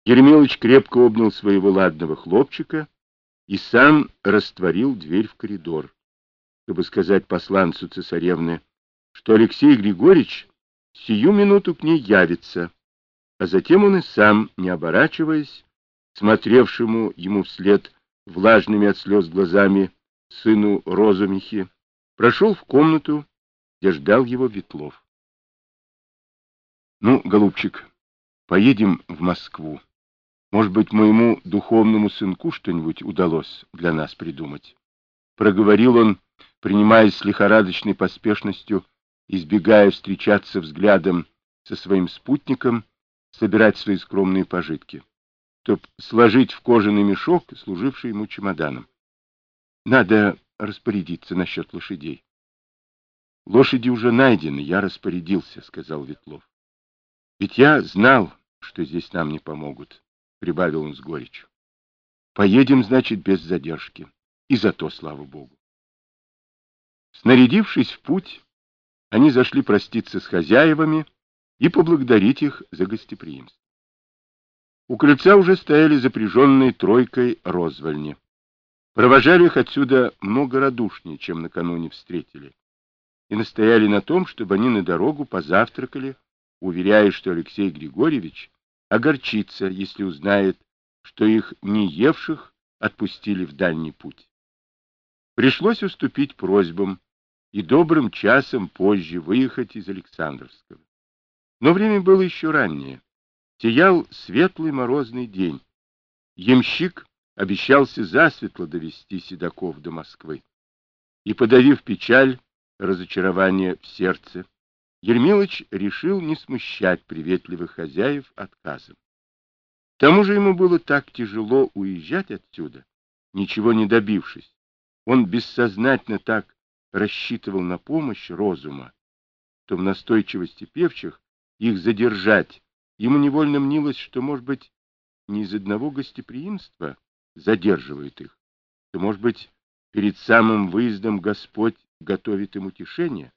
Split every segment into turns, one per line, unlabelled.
Ермилыч крепко обнял своего ладного хлопчика и сам растворил дверь в коридор, чтобы сказать посланцу цесаревны, что Алексей Григорьевич сию минуту к ней явится, а затем он и сам, не оборачиваясь, смотревшему ему вслед влажными от слез глазами сыну Розумихи, прошел в комнату, где ждал его Ветлов. — Ну, голубчик, поедем в Москву. Может быть, моему духовному сынку что-нибудь удалось для нас придумать. Проговорил он, принимаясь с лихорадочной поспешностью, избегая встречаться взглядом со своим спутником, собирать свои скромные пожитки, чтоб сложить в кожаный мешок, служивший ему чемоданом. Надо распорядиться насчет лошадей. Лошади уже найдены, я распорядился, сказал Ветлов. Ведь я знал, что здесь нам не помогут, прибавил он с горечью. Поедем, значит, без задержки. И за то, слава Богу. Снарядившись в путь, они зашли проститься с хозяевами и поблагодарить их за гостеприимство. У крыльца уже стояли запряженные тройкой розвальни. Провожали их отсюда много радушнее, чем накануне встретили, и настояли на том, чтобы они на дорогу позавтракали, уверяя, что Алексей Григорьевич огорчится, если узнает, что их не евших отпустили в дальний путь. Пришлось уступить просьбам и добрым часом позже выехать из Александровского. Но время было еще раннее. Сиял светлый морозный день. Ямщик обещался засветло довести седаков до Москвы. И, подавив печаль, разочарование в сердце, Ермилыч решил не смущать приветливых хозяев отказом. К тому же ему было так тяжело уезжать отсюда, ничего не добившись. Он бессознательно так рассчитывал на помощь розума, что в настойчивости певчих их задержать ему невольно мнилось, что, может быть, не из одного гостеприимства задерживает их, что, может быть, перед самым выездом Господь готовит им утешение.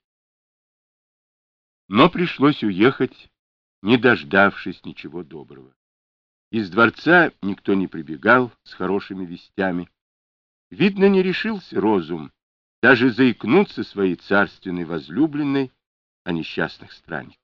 Но пришлось уехать, не дождавшись ничего доброго. Из дворца никто не прибегал с хорошими вестями. Видно, не решился розум даже заикнуться своей царственной возлюбленной о несчастных странниках.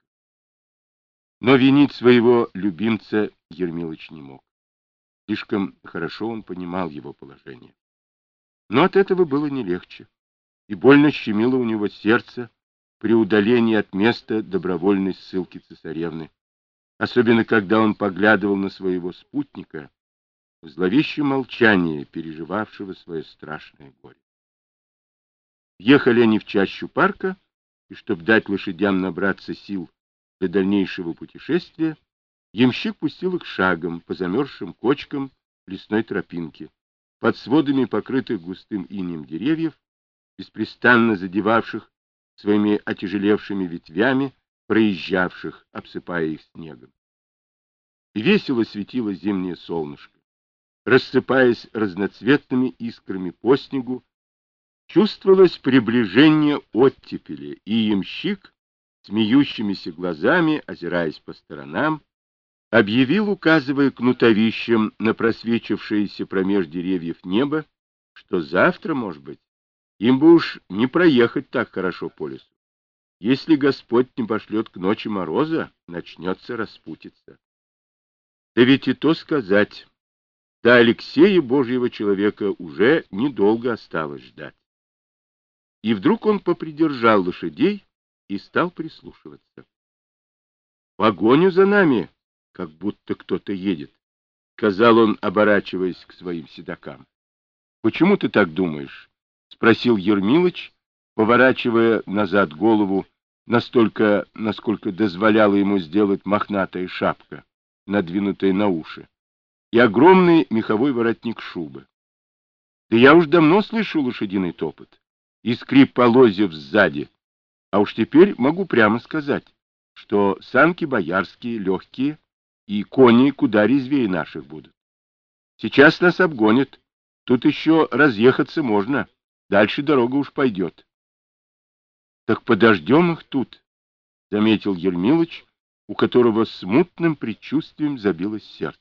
Но винить своего любимца Ермилыч не мог. Слишком хорошо он понимал его положение. Но от этого было не легче, и больно щемило у него сердце при удалении от места добровольной ссылки цесаревны, особенно когда он поглядывал на своего спутника в зловещем молчании, переживавшего свое страшное горе. Ехали они в чащу парка, и чтобы дать лошадям набраться сил для дальнейшего путешествия, ямщик пустил их шагом по замерзшим кочкам лесной тропинки, под сводами покрытых густым инеем деревьев, беспрестанно задевавших своими отяжелевшими ветвями проезжавших, обсыпая их снегом. Весело светило зимнее солнышко. Рассыпаясь разноцветными искрами по снегу, чувствовалось приближение оттепели, и ямщик, смеющимися глазами, озираясь по сторонам, объявил, указывая кнутовищем на просвечившееся промеж деревьев небо, что завтра, может быть, им бы уж не проехать так хорошо по лесу. Если Господь не пошлет к ночи мороза, начнется распутиться. Да ведь и то сказать, до Алексея Божьего человека уже недолго осталось ждать. И вдруг он попридержал лошадей и стал прислушиваться. «Погоню за нами, как будто кто-то едет», — сказал он, оборачиваясь к своим седакам. «Почему ты так думаешь?» — спросил Ермилыч, поворачивая назад голову настолько, насколько дозволяла ему сделать мохнатая шапка, надвинутая на уши, и огромный меховой воротник шубы. «Да я уж давно слышу лошадиный топот и скрип полозьев сзади, а уж теперь могу прямо сказать, что санки боярские, легкие, и кони куда резвее наших будут. Сейчас нас обгонят, тут еще разъехаться можно, дальше дорога уж пойдет». «Так подождем их тут», — заметил Ермилыч, у которого смутным предчувствием забилось сердце.